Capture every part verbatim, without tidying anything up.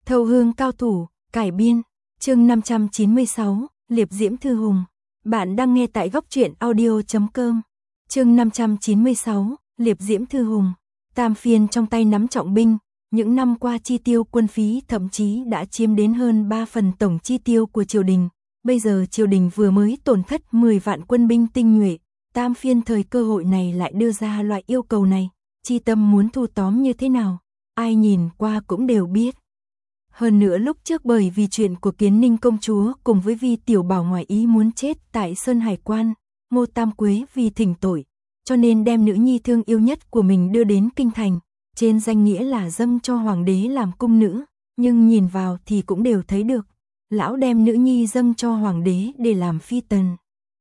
Thâu hương cao thủ, cải biên, chương năm trăm chín mươi sáu, Liệp Diễm Thư Hùng. Bạn đang nghe tại góc truyện audio chấm com. Chương năm trăm chín mươi sáu, Liệp Diễm Thư Hùng. Tam Phiên trong tay nắm trọng binh, những năm qua chi tiêu quân phí thậm chí đã chiếm đến hơn ba phần tổng chi tiêu của triều đình. Bây giờ triều đình vừa mới tổn thất mười vạn quân binh tinh nhuệ, Tam Phiên thời cơ hội này lại đưa ra loại yêu cầu này, chi tâm muốn thu tóm như thế nào, ai nhìn qua cũng đều biết. Hơn nữa lúc trước bởi vì chuyện của Kiến Ninh công chúa cùng với Vi Tiểu Bảo ngoài ý muốn chết tại Sơn Hải Quan, Ngô Tam Quế vì thỉnh tội, cho nên đem nữ nhi thương yêu nhất của mình đưa đến kinh thành, trên danh nghĩa là dâng cho hoàng đế làm cung nữ, nhưng nhìn vào thì cũng đều thấy được, lão đem nữ nhi dâng cho hoàng đế để làm phi tần.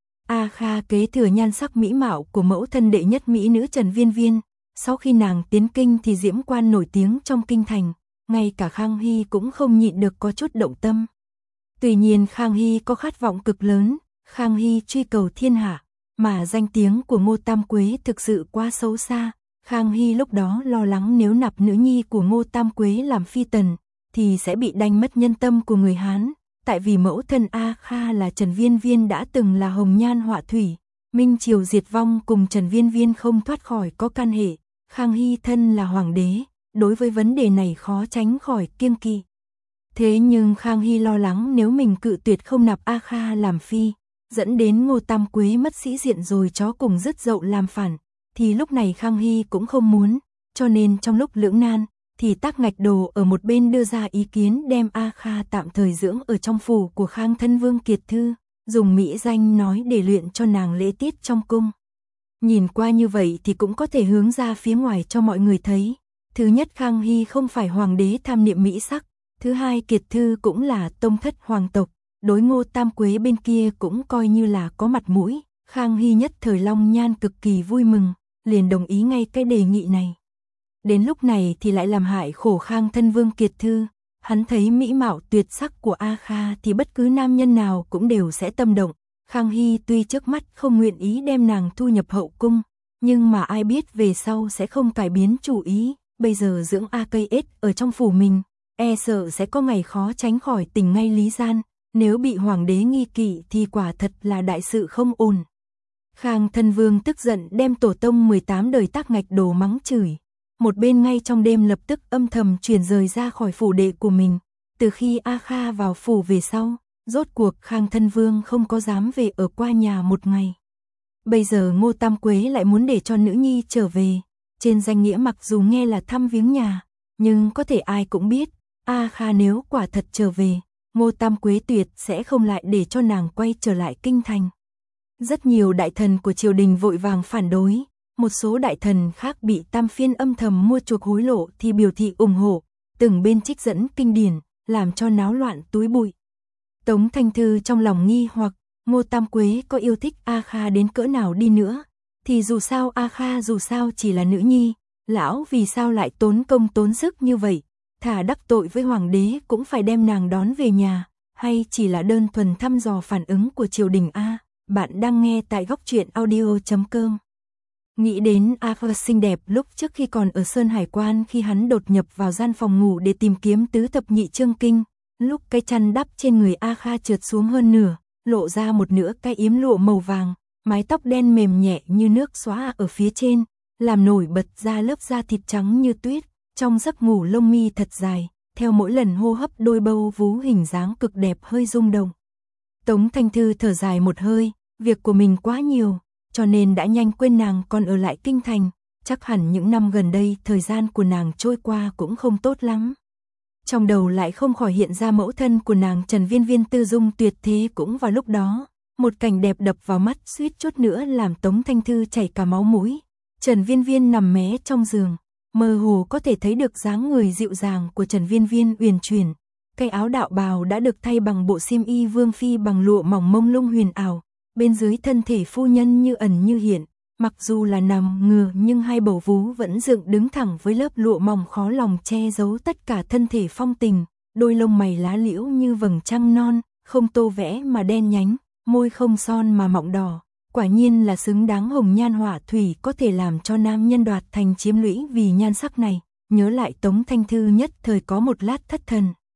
A Kha kế thừa nhan sắc mỹ mạo của mẫu thân đệ nhất mỹ nữ Trần Viên Viên, sau khi nàng tiến kinh thì diễm quan nổi tiếng trong kinh thành, ngay cả Khang Hy cũng không nhịn được có chút động tâm. Tuy nhiên Khang Hy có khát vọng cực lớn, Khang Hy truy cầu thiên hạ, mà danh tiếng của Ngô Tam Quế thực sự quá xấu xa. Khang Hy lúc đó lo lắng nếu nạp nữ nhi của Ngô Tam Quế làm phi tần, thì sẽ bị đánh mất nhân tâm của người Hán, tại vì mẫu thân A Kha là Trần Viên Viên đã từng là hồng nhan họa thủy, Minh Triều diệt vong cùng Trần Viên Viên không thoát khỏi có can hệ, Khang Hy thân là hoàng đế, đối với vấn đề này khó tránh khỏi kiêng kỵ. Thế nhưng Khang Hy lo lắng nếu mình cự tuyệt không nạp A Kha làm phi, dẫn đến Ngô Tam Quế mất sĩ diện rồi chó cùng dứt dậu làm phản, thì lúc này Khang Hy cũng không muốn, cho nên trong lúc lưỡng nan, thì Tác Ngạch Đồ ở một bên đưa ra ý kiến đem A Kha tạm thời dưỡng ở trong phủ của Khang thân vương Kiệt Thư, dùng mỹ danh nói để luyện cho nàng lễ tiết trong cung. Nhìn qua như vậy thì cũng có thể hướng ra phía ngoài cho mọi người thấy. Thứ nhất, Khang Hy không phải hoàng đế tham niệm mỹ sắc, thứ hai, Kiệt Thư cũng là tông thất hoàng tộc, đối Ngô Tam Quế bên kia cũng coi như là có mặt mũi. Khang Hy nhất thời long nhan cực kỳ vui mừng, liền đồng ý ngay cái đề nghị này. Đến lúc này thì lại làm hại khổ Khang thân vương Kiệt Thư, hắn thấy mỹ mạo tuyệt sắc của A Kha thì bất cứ nam nhân nào cũng đều sẽ tâm động. Khang Hy tuy trước mắt không nguyện ý đem nàng thu nhập hậu cung, nhưng mà ai biết về sau sẽ không cải biến chủ ý. Bây giờ dưỡng A K S ở trong phủ mình, e sợ sẽ có ngày khó tránh khỏi tình ngay lý gian, nếu bị hoàng đế nghi kỵ thì quả thật là đại sự không ổn. Khang thân vương tức giận đem tổ tông mười tám đời Tác Ngạch Đồ mắng chửi, một bên ngay trong đêm lập tức âm thầm chuyển rời ra khỏi phủ đệ của mình. Từ khi A Kha vào phủ về sau, rốt cuộc Khang thân vương không có dám về ở qua nhà một ngày. Bây giờ Ngô Tam Quế lại muốn để cho nữ nhi trở về. Trên danh nghĩa mặc dù nghe là thăm viếng nhà, nhưng có thể ai cũng biết, A Kha nếu quả thật trở về, Ngô Tam Quế tuyệt sẽ không lại để cho nàng quay trở lại kinh thành. Rất nhiều đại thần của triều đình vội vàng phản đối, một số đại thần khác bị Tam Phiên âm thầm mua chuộc hối lộ thì biểu thị ủng hộ, từng bên trích dẫn kinh điển, làm cho náo loạn túi bụi. Tống Thanh Thư trong lòng nghi hoặc, Ngô Tam Quế có yêu thích A Kha đến cỡ nào đi nữa, thì dù sao A Kha dù sao chỉ là nữ nhi, lão vì sao lại tốn công tốn sức như vậy, thà đắc tội với hoàng đế cũng phải đem nàng đón về nhà, hay chỉ là đơn thuần thăm dò phản ứng của triều đình a. Bạn đang nghe tại góc truyện audio chấm com. Nghĩ đến A Kha xinh đẹp lúc trước khi còn ở Sơn Hải Quan, khi hắn đột nhập vào gian phòng ngủ để tìm kiếm tứ thập nhị chương kinh, lúc cái chăn đắp trên người A Kha trượt xuống hơn nửa, lộ ra một nửa cái yếm lụa màu vàng. Mái tóc đen mềm nhẹ như nước xóa ở phía trên, làm nổi bật ra lớp da thịt trắng như tuyết, trong giấc ngủ lông mi thật dài, theo mỗi lần hô hấp đôi bâu vú hình dáng cực đẹp hơi rung động. Tống Thanh Thư thở dài một hơi, việc của mình quá nhiều, cho nên đã nhanh quên nàng còn ở lại kinh thành, chắc hẳn những năm gần đây thời gian của nàng trôi qua cũng không tốt lắm. Trong đầu lại không khỏi hiện ra mẫu thân của nàng Trần Viên Viên tư dung tuyệt thế cũng vào lúc đó. Một cảnh đẹp đập vào mắt suýt chút nữa làm Tống Thanh Thư chảy cả máu mũi. Trần Viên Viên nằm mé trong giường, mơ hồ có thể thấy được dáng người dịu dàng của Trần Viên Viên uyển chuyển. Cái áo đạo bào đã được thay bằng bộ xiêm y vương phi bằng lụa mỏng mông lung huyền ảo, bên dưới thân thể phu nhân như ẩn như hiện, mặc dù là nằm ngửa nhưng hai bầu vú vẫn dựng đứng thẳng với lớp lụa mỏng khó lòng che giấu tất cả thân thể phong tình, đôi lông mày lá liễu như vầng trăng non, không tô vẽ mà đen nhánh. Môi không son mà mọng đỏ, quả nhiên là xứng đáng hồng nhan họa thủy, có thể làm cho nam nhân đoạt thành chiếm lũy vì nhan sắc này. Nhớ lại Tống Thanh Thư nhất thời có một lát thất thần.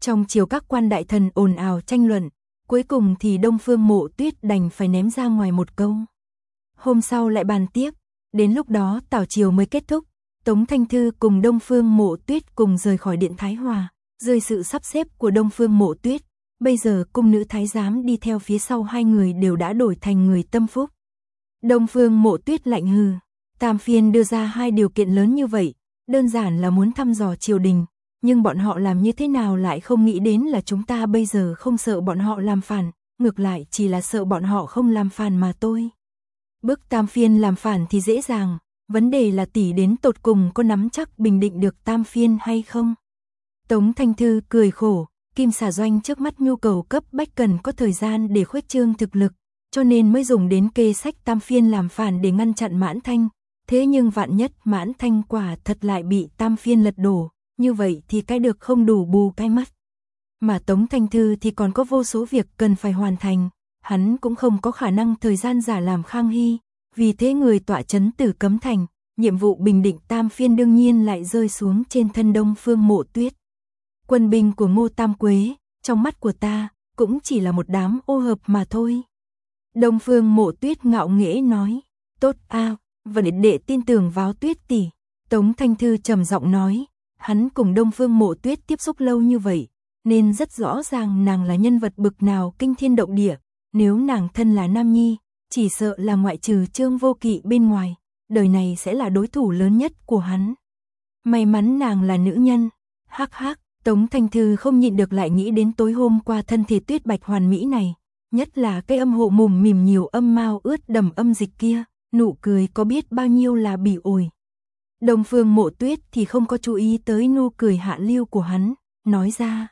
Trong triều các quan đại thần ồn ào tranh luận, cuối cùng thì Đông Phương Mộ Tuyết đành phải ném ra ngoài một câu. Hôm sau lại bàn tiếp, đến lúc đó tảo triều mới kết thúc, Tống Thanh Thư cùng Đông Phương Mộ Tuyết cùng rời khỏi điện Thái Hòa, dưới sự sắp xếp của Đông Phương Mộ Tuyết, bây giờ cung nữ thái giám đi theo phía sau hai người đều đã đổi thành người tâm phúc. Đông Phương Mộ Tuyết lạnh hừ, Tam Phiên đưa ra hai điều kiện lớn như vậy, đơn giản là muốn thăm dò triều đình, nhưng bọn họ làm như thế nào lại không nghĩ đến là chúng ta bây giờ không sợ bọn họ làm phản, ngược lại chỉ là sợ bọn họ không làm phản mà thôi. Bước Tam Phiên làm phản thì dễ dàng, vấn đề là tỷ đến tột cùng có nắm chắc bình định được Tam Phiên hay không. Tống Thanh Thư cười khổ, Kim Xà Doanh trước mắt nhu cầu cấp bách cần có thời gian để khuếch trương thực lực, cho nên mới dùng đến kê sách Tam Phiên làm phản để ngăn chặn Mãn Thanh. Thế nhưng vạn nhất Mãn Thanh quả thật lại bị Tam Phiên lật đổ, như vậy thì cái được không đủ bù cái mất. Mà Tống Thanh Thư thì còn có vô số việc cần phải hoàn thành, hắn cũng không có khả năng thời gian giả làm Khang Hy, vì thế người tọa chấn Tử Cấm Thành, nhiệm vụ bình định Tam Phiên đương nhiên lại rơi xuống trên thân Đông Phương Mộ Tuyết. Quân binh của Ngô Tam Quế, trong mắt của ta, cũng chỉ là một đám ô hợp mà thôi. Đông Phương Mộ Tuyết ngạo nghễ nói, tốt a, và để đệ tin tưởng vào Tuyết tỷ. Tống Thanh Thư trầm giọng nói, hắn cùng Đông Phương Mộ Tuyết tiếp xúc lâu như vậy, nên rất rõ ràng nàng là nhân vật bực nào kinh thiên động địa, nếu nàng thân là nam nhi, chỉ sợ là ngoại trừ Trương Vô Kỵ bên ngoài, đời này sẽ là đối thủ lớn nhất của hắn. May mắn nàng là nữ nhân, hắc hắc. Tống Thanh Thư không nhịn được lại nghĩ đến tối hôm qua thân thể tuyết bạch hoàn mỹ này, nhất là cái âm hộ mùm mỉm nhiều âm mao ướt đầm âm dịch kia, nụ cười có biết bao nhiêu là bỉ ổi. Đông Phương Mộ Tuyết thì không có chú ý tới nụ cười hạ lưu của hắn, nói ra.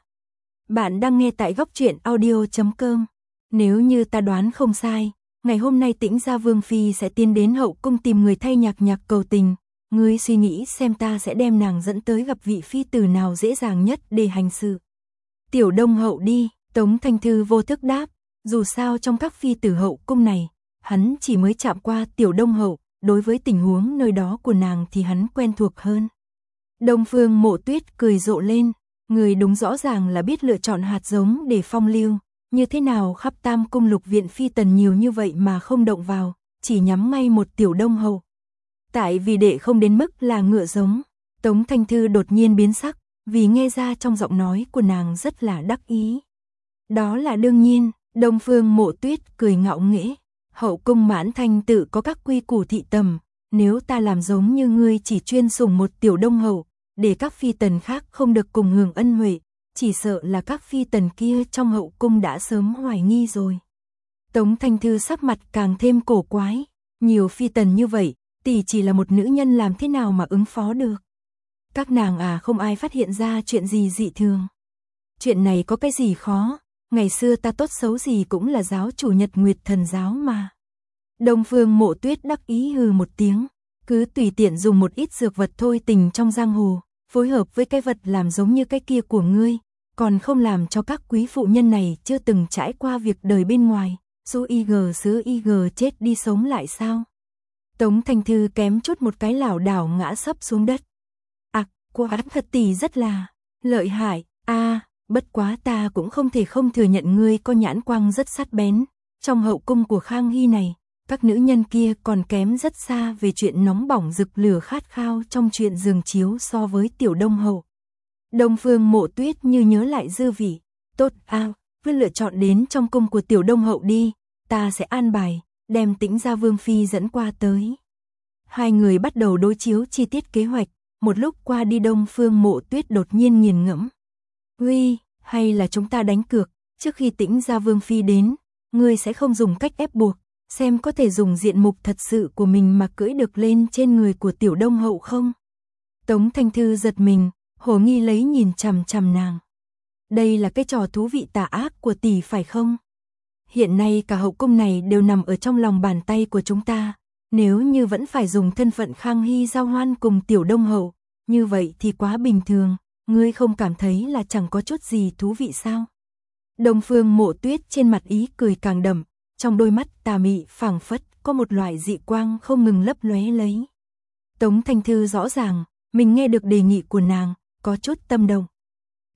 Bạn đang nghe tại góc truyện audio chấm com. Nếu như ta đoán không sai, ngày hôm nay Tĩnh Gia Vương Phi sẽ tiến đến hậu cung tìm người thay nhạc nhạc cầu tình. Ngươi suy nghĩ xem ta sẽ đem nàng dẫn tới gặp vị phi tử nào dễ dàng nhất để hành sự. Tiểu Đông Hậu đi, Tống Thanh Thư vô thức đáp, dù sao trong các phi tử hậu cung này, hắn chỉ mới chạm qua Tiểu Đông Hậu, đối với tình huống nơi đó của nàng thì hắn quen thuộc hơn. Đông Phương Mộ Tuyết cười rộ lên, người đúng rõ ràng là biết lựa chọn hạt giống để phong lưu, như thế nào khắp Tam Cung Lục Viện phi tần nhiều như vậy mà không động vào, chỉ nhắm ngay một Tiểu Đông Hậu. Tại vì đệ không đến mức là ngựa giống, Tống Thanh Thư đột nhiên biến sắc, vì nghe ra trong giọng nói của nàng rất là đắc ý. Đó là đương nhiên, Đông Phương Mộ Tuyết cười ngạo nghễ, hậu cung Mãn Thanh tự có các quy củ thị tầm, nếu ta làm giống như ngươi chỉ chuyên sủng một Tiểu Đông Hậu, để các phi tần khác không được cùng hưởng ân huệ, chỉ sợ là các phi tần kia trong hậu cung đã sớm hoài nghi rồi. Tống Thanh Thư sắc mặt càng thêm cổ quái, nhiều phi tần như vậy, tỷ chỉ là một nữ nhân làm thế nào mà ứng phó được. Các nàng à không ai phát hiện ra chuyện gì dị thường. Chuyện này có cái gì khó, ngày xưa ta tốt xấu gì cũng là giáo chủ Nhật Nguyệt Thần giáo mà. Đông Phương Mộ Tuyết đắc ý hừ một tiếng, cứ tùy tiện dùng một ít dược vật thôi tình trong giang hồ, phối hợp với cái vật làm giống như cái kia của ngươi, còn không làm cho các quý phụ nhân này chưa từng trải qua việc đời bên ngoài, số y gờ sứ y gờ chết đi sống lại sao. Tống Thanh Thư kém chút một cái lảo đảo ngã sấp xuống đất. À, quá thật tỷ rất là lợi hại, a à, bất quá ta cũng không thể không thừa nhận ngươi có nhãn quang rất sắc bén. Trong hậu cung của Khang Hy này, các nữ nhân kia còn kém rất xa về chuyện nóng bỏng rực lửa khát khao trong chuyện giường chiếu so với Tiểu Đông Hậu. Đông Phương Mộ Tuyết như nhớ lại dư vị, tốt ao, cứ lựa chọn đến trong cung của Tiểu Đông Hậu đi, ta sẽ an bài, đem Tĩnh Gia Vương Phi dẫn qua tới. Hai người bắt đầu đối chiếu chi tiết kế hoạch, một lúc qua đi Đông Phương Mộ Tuyết đột nhiên nghiền ngẫm. Uy, hay là chúng ta đánh cược, trước khi Tĩnh Gia Vương Phi đến, ngươi sẽ không dùng cách ép buộc, xem có thể dùng diện mục thật sự của mình mà cưỡi được lên trên người của Tiểu Đông Hậu không? Tống Thanh Thư giật mình, hồ nghi lấy nhìn chằm chằm nàng. Đây là cái trò thú vị tà ác của tỷ phải không? Hiện nay cả hậu cung này đều nằm ở trong lòng bàn tay của chúng ta, nếu như vẫn phải dùng thân phận Khang Hy giao hoan cùng Tiểu Đông Hậu, như vậy thì quá bình thường, ngươi không cảm thấy là chẳng có chút gì thú vị sao? Đông Phương Mộ Tuyết trên mặt ý cười càng đậm, trong đôi mắt tà mị phảng phất có một loại dị quang không ngừng lấp lóe lấy. Tống Thanh Thư rõ ràng, mình nghe được đề nghị của nàng, có chút tâm động.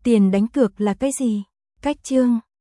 Tiền đánh cược là cái gì? Cách chương